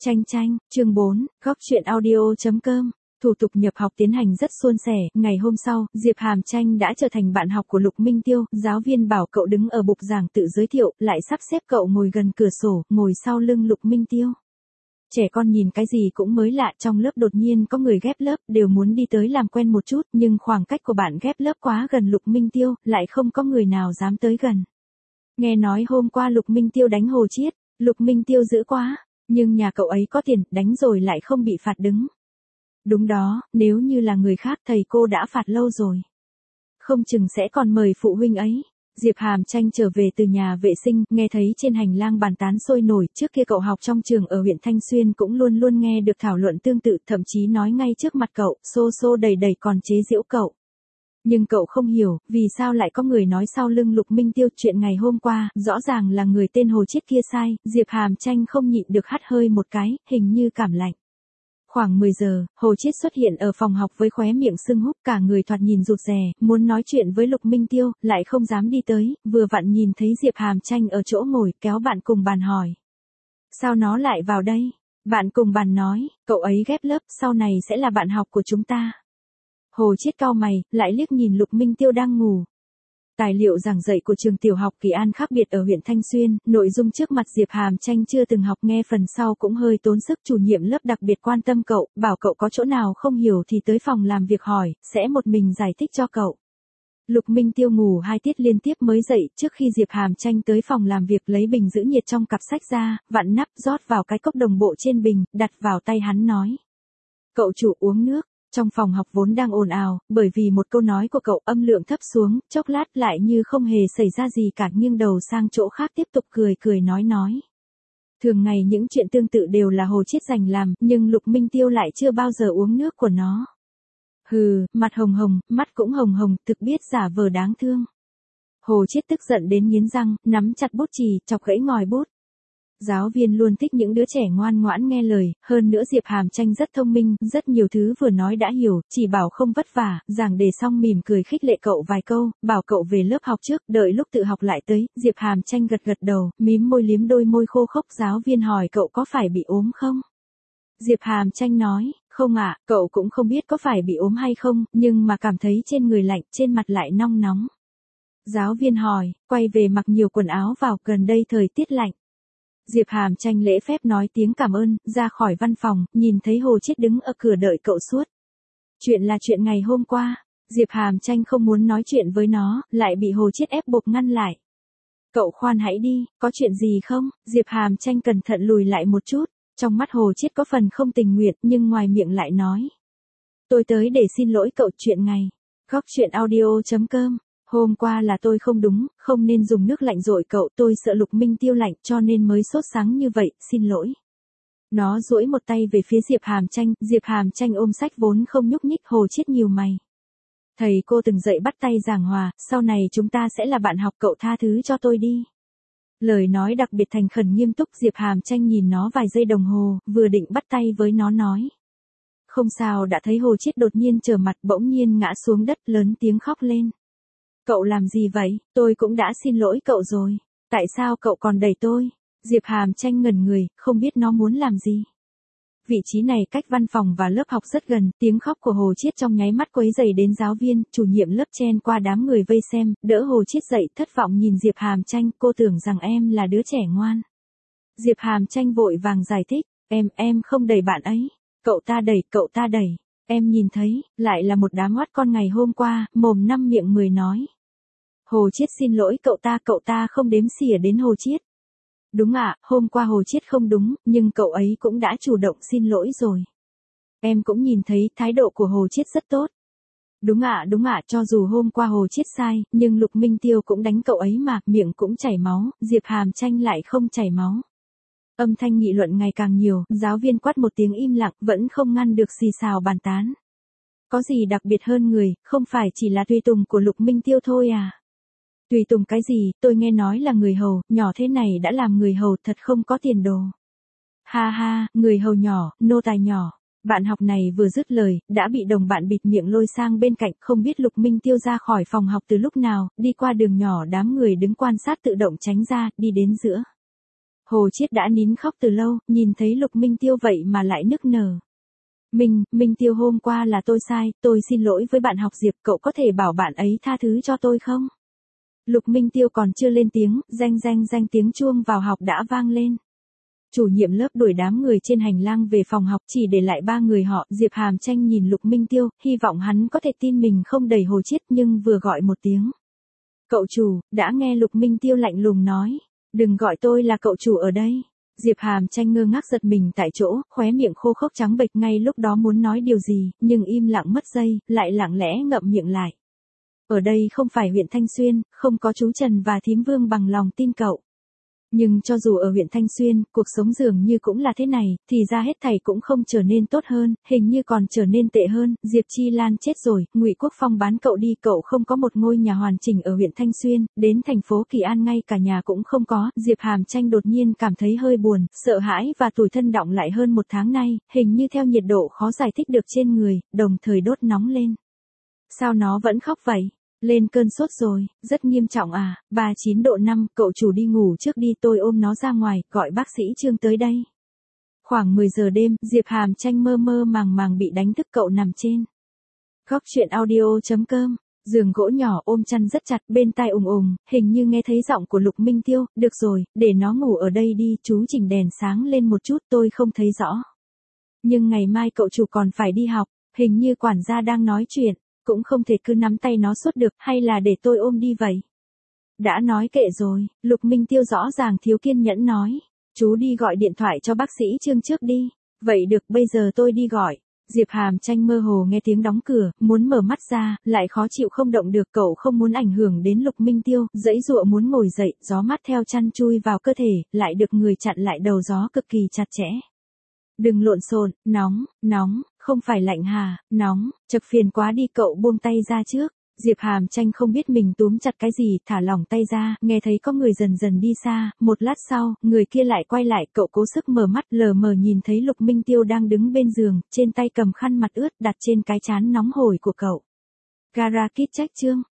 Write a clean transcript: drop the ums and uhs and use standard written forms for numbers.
Chanh chanh, chương 4, góc chuyện audio.com. Thủ tục nhập học tiến hành rất suôn sẻ, ngày hôm sau, Diệp Hàm Chanh đã trở thành bạn học của Lục Minh Tiêu, giáo viên bảo cậu đứng ở bục giảng tự giới thiệu, lại sắp xếp cậu ngồi gần cửa sổ, ngồi sau lưng Lục Minh Tiêu. Trẻ con nhìn cái gì cũng mới lạ, trong lớp đột nhiên có người ghép lớp, đều muốn đi tới làm quen một chút, nhưng khoảng cách của bạn ghép lớp quá gần Lục Minh Tiêu, lại không có người nào dám tới gần. Nghe nói hôm qua Lục Minh Tiêu đánh Hồ Chiết, Lục Minh Tiêu dữ quá. Nhưng nhà cậu ấy có tiền, đánh rồi lại không bị phạt đứng. Đúng đó, nếu như là người khác thầy cô đã phạt lâu rồi. Không chừng sẽ còn mời phụ huynh ấy. Diệp Hàm Chanh trở về từ nhà vệ sinh, nghe thấy trên hành lang bàn tán sôi nổi, trước kia cậu học trong trường ở huyện Thanh Xuyên cũng luôn luôn nghe được thảo luận tương tự, thậm chí nói ngay trước mặt cậu, xô xô đầy đầy còn chế giễu cậu. Nhưng cậu không hiểu, vì sao lại có người nói sau lưng Lục Minh Tiêu chuyện ngày hôm qua, rõ ràng là người tên Hồ Chiết kia sai, Diệp Hàm Chanh không nhịn được hắt hơi một cái, hình như cảm lạnh. Khoảng 10 giờ, Hồ Chiết xuất hiện ở phòng học với khóe miệng sưng húp, cả người thoạt nhìn rụt rè, muốn nói chuyện với Lục Minh Tiêu, lại không dám đi tới, vừa vặn nhìn thấy Diệp Hàm Chanh ở chỗ ngồi, kéo bạn cùng bàn hỏi. Sao nó lại vào đây? Bạn cùng bàn nói, cậu ấy ghép lớp, sau này sẽ là bạn học của chúng ta. Hồ Chiết cau mày, lại liếc nhìn Lục Minh Tiêu đang ngủ. Tài liệu giảng dạy của trường tiểu học Kỳ An khác biệt ở huyện Thanh Xuyên, nội dung trước mặt Diệp Hàm Chanh chưa từng học, nghe phần sau cũng hơi tốn sức, chủ nhiệm lớp đặc biệt quan tâm cậu, bảo cậu có chỗ nào không hiểu thì tới phòng làm việc hỏi, sẽ một mình giải thích cho cậu. Lục Minh Tiêu ngủ 2 tiết liên tiếp mới dậy, trước khi Diệp Hàm Chanh tới phòng làm việc lấy bình giữ nhiệt trong cặp sách ra, vặn nắp rót vào cái cốc đồng bộ trên bình, đặt vào tay hắn nói. Cậu chủ uống nước. Trong phòng học vốn đang ồn ào, bởi vì một câu nói của cậu âm lượng thấp xuống, chốc lát lại như không hề xảy ra gì cả, nghiêng đầu sang chỗ khác tiếp tục cười nói. Thường ngày những chuyện tương tự đều là Hồ Chiết dành làm, nhưng Lục Minh Tiêu lại chưa bao giờ uống nước của nó. Hừ, mặt hồng hồng, mắt cũng hồng hồng, thực biết giả vờ đáng thương. Hồ Chiết tức giận đến nghiến răng, nắm chặt bút chì, chọc gãy ngòi bút. Giáo viên luôn thích những đứa trẻ ngoan ngoãn nghe lời, hơn nữa Diệp Hàm Chanh rất thông minh, rất nhiều thứ vừa nói đã hiểu, chỉ bảo không vất vả, giảng đề xong mỉm cười khích lệ cậu vài câu, bảo cậu về lớp học trước, đợi lúc tự học lại tới, Diệp Hàm Chanh gật đầu, mím môi liếm đôi môi khô khốc. Giáo viên hỏi cậu có phải bị ốm không? Diệp Hàm Chanh nói, không ạ, cậu cũng không biết có phải bị ốm hay không, nhưng mà cảm thấy trên người lạnh, trên mặt lại nóng nóng. Giáo viên hỏi, quay về mặc nhiều quần áo vào, gần đây thời tiết lạnh. Diệp Hàm Chanh lễ phép nói tiếng cảm ơn, ra khỏi văn phòng, nhìn thấy Hồ Chiết đứng ở cửa đợi cậu suốt. Chuyện là chuyện ngày hôm qua, Diệp Hàm Chanh không muốn nói chuyện với nó, lại bị Hồ Chiết ép buộc ngăn lại. Cậu khoan hãy đi, có chuyện gì không? Diệp Hàm Chanh cẩn thận lùi lại một chút, trong mắt Hồ Chiết có phần không tình nguyện, nhưng ngoài miệng lại nói. Tôi tới để xin lỗi cậu chuyện ngày. Góc chuyện audio.com. Hôm qua là tôi không đúng, không nên dùng nước lạnh dội cậu, tôi sợ Lục Minh Tiêu lạnh cho nên mới sốt sắng như vậy, xin lỗi. Nó duỗi một tay về phía Diệp Hàm Chanh ôm sách vốn không nhúc nhích. Hồ Chiết nhíu mày. Thầy cô từng dạy bắt tay giảng hòa, sau này chúng ta sẽ là bạn học, cậu tha thứ cho tôi đi. Lời nói đặc biệt thành khẩn nghiêm túc. Diệp Hàm Chanh nhìn nó vài giây đồng hồ, vừa định bắt tay với nó nói. Không sao, đã thấy Hồ Chiết đột nhiên trở mặt, bỗng nhiên ngã xuống đất, lớn tiếng khóc lên. Cậu làm gì vậy? Tôi cũng đã xin lỗi cậu rồi. Tại sao cậu còn đẩy tôi? Diệp Hàm Chanh ngẩn người, không biết nó muốn làm gì. Vị trí này cách văn phòng và lớp học rất gần, tiếng khóc của Hồ Chiết trong nháy mắt quấy rầy đến giáo viên, chủ nhiệm lớp chen qua đám người vây xem, đỡ Hồ Chiết dậy, thất vọng nhìn Diệp Hàm Chanh, cô tưởng rằng em là đứa trẻ ngoan. Diệp Hàm Chanh vội vàng giải thích, em không đẩy bạn ấy. Cậu ta đẩy. Em nhìn thấy, lại là một đám oát con ngày hôm qua, mồm 5 miệng 10 nói. Hồ Chiết xin lỗi cậu ta không đếm xỉa đến Hồ Chiết. Đúng ạ, hôm qua Hồ Chiết không đúng, nhưng cậu ấy cũng đã chủ động xin lỗi rồi. Em cũng nhìn thấy thái độ của Hồ Chiết rất tốt. Đúng ạ, cho dù hôm qua Hồ Chiết sai, nhưng Lục Minh Tiêu cũng đánh cậu ấy mà, miệng cũng chảy máu, Diệp Hàm Chanh lại không chảy máu. Âm thanh nghị luận ngày càng nhiều, giáo viên quát một tiếng im lặng, vẫn không ngăn được xì xào bàn tán. Có gì đặc biệt hơn người, không phải chỉ là tùy tùng của Lục Minh Tiêu thôi à? Tùy tùng cái gì, tôi nghe nói là người hầu, nhỏ thế này đã làm người hầu, thật không có tiền đồ. Ha ha, người hầu nhỏ, nô tài nhỏ. Bạn học này vừa dứt lời, đã bị đồng bạn bịt miệng lôi sang bên cạnh, không biết Lục Minh Tiêu ra khỏi phòng học từ lúc nào, đi qua đường nhỏ đám người đứng quan sát tự động tránh ra, đi đến giữa. Hồ Chiết đã nín khóc từ lâu, nhìn thấy Lục Minh Tiêu vậy mà lại nức nở. Minh Tiêu hôm qua là tôi sai, tôi xin lỗi với bạn học Diệp, cậu có thể bảo bạn ấy tha thứ cho tôi không? Lục Minh Tiêu còn chưa lên tiếng, danh tiếng chuông vào học đã vang lên. Chủ nhiệm lớp đuổi đám người trên hành lang về phòng học chỉ để lại 3 người họ. Diệp Hàm Tranh nhìn Lục Minh Tiêu, hy vọng hắn có thể tin mình không đẩy Hồ Chiết nhưng vừa gọi một tiếng. Cậu chủ, đã nghe Lục Minh Tiêu lạnh lùng nói. Đừng gọi tôi là cậu chủ ở đây. Diệp Hàm Tranh ngơ ngác giật mình tại chỗ, khóe miệng khô khốc trắng bệch ngay lúc đó muốn nói điều gì, nhưng im lặng mất giây, lại lặng lẽ ngậm miệng lại. Ở đây không phải huyện Thanh Xuyên, không có chú Trần và thím Vương bằng lòng tin cậu. Nhưng cho dù ở huyện Thanh Xuyên, cuộc sống dường như cũng là thế này, thì ra hết thảy cũng không trở nên tốt hơn, hình như còn trở nên tệ hơn. Diệp Chi Lan chết rồi, Ngụy Quốc Phong bán cậu đi, cậu không có một ngôi nhà hoàn chỉnh ở huyện Thanh Xuyên, đến thành phố Kỳ An ngay cả nhà cũng không có. Diệp Hàm Tranh đột nhiên cảm thấy hơi buồn, sợ hãi và tủi thân đọng lại hơn một tháng nay, hình như theo nhiệt độ khó giải thích được trên người, đồng thời đốt nóng lên. Sao nó vẫn khóc vậy? Lên cơn sốt rồi, rất nghiêm trọng à, 39 độ 5, cậu chủ đi ngủ trước đi, tôi ôm nó ra ngoài, gọi bác sĩ Trương tới đây. Khoảng 10 giờ đêm, Diệp Hàm Tranh mơ màng bị đánh thức, cậu nằm trên góc truyện audio.com, giường gỗ nhỏ ôm chăn rất chặt, bên tai ùng, hình như nghe thấy giọng của Lục Minh Tiêu, được rồi, để nó ngủ ở đây đi, chú chỉnh đèn sáng lên một chút, tôi không thấy rõ. Nhưng ngày mai cậu chủ còn phải đi học, hình như quản gia đang nói chuyện. Cũng không thể cứ nắm tay nó suốt được, hay là để tôi ôm đi vậy? Đã nói kệ rồi, Lục Minh Tiêu rõ ràng thiếu kiên nhẫn nói. Chú đi gọi điện thoại cho bác sĩ Trương trước đi. Vậy được, bây giờ tôi đi gọi. Diệp Hàm Tranh mơ hồ nghe tiếng đóng cửa, muốn mở mắt ra, lại khó chịu không động được. Cậu không muốn ảnh hưởng đến Lục Minh Tiêu, giãy giụa muốn ngồi dậy, gió mát theo chăn chui vào cơ thể, lại được người chặn lại đầu gió cực kỳ chặt chẽ. Đừng lộn xộn, nóng, không phải lạnh hà, nóng, chật phiền quá đi, cậu buông tay ra trước. Diệp Hàm Tranh không biết mình túm chặt cái gì, thả lỏng tay ra, nghe thấy có người dần dần đi xa, một lát sau, người kia lại quay lại, cậu cố sức mở mắt, lờ mờ nhìn thấy Lục Minh Tiêu đang đứng bên giường, trên tay cầm khăn mặt ướt đặt trên cái trán nóng hổi của cậu. Gara Kid trách Trương,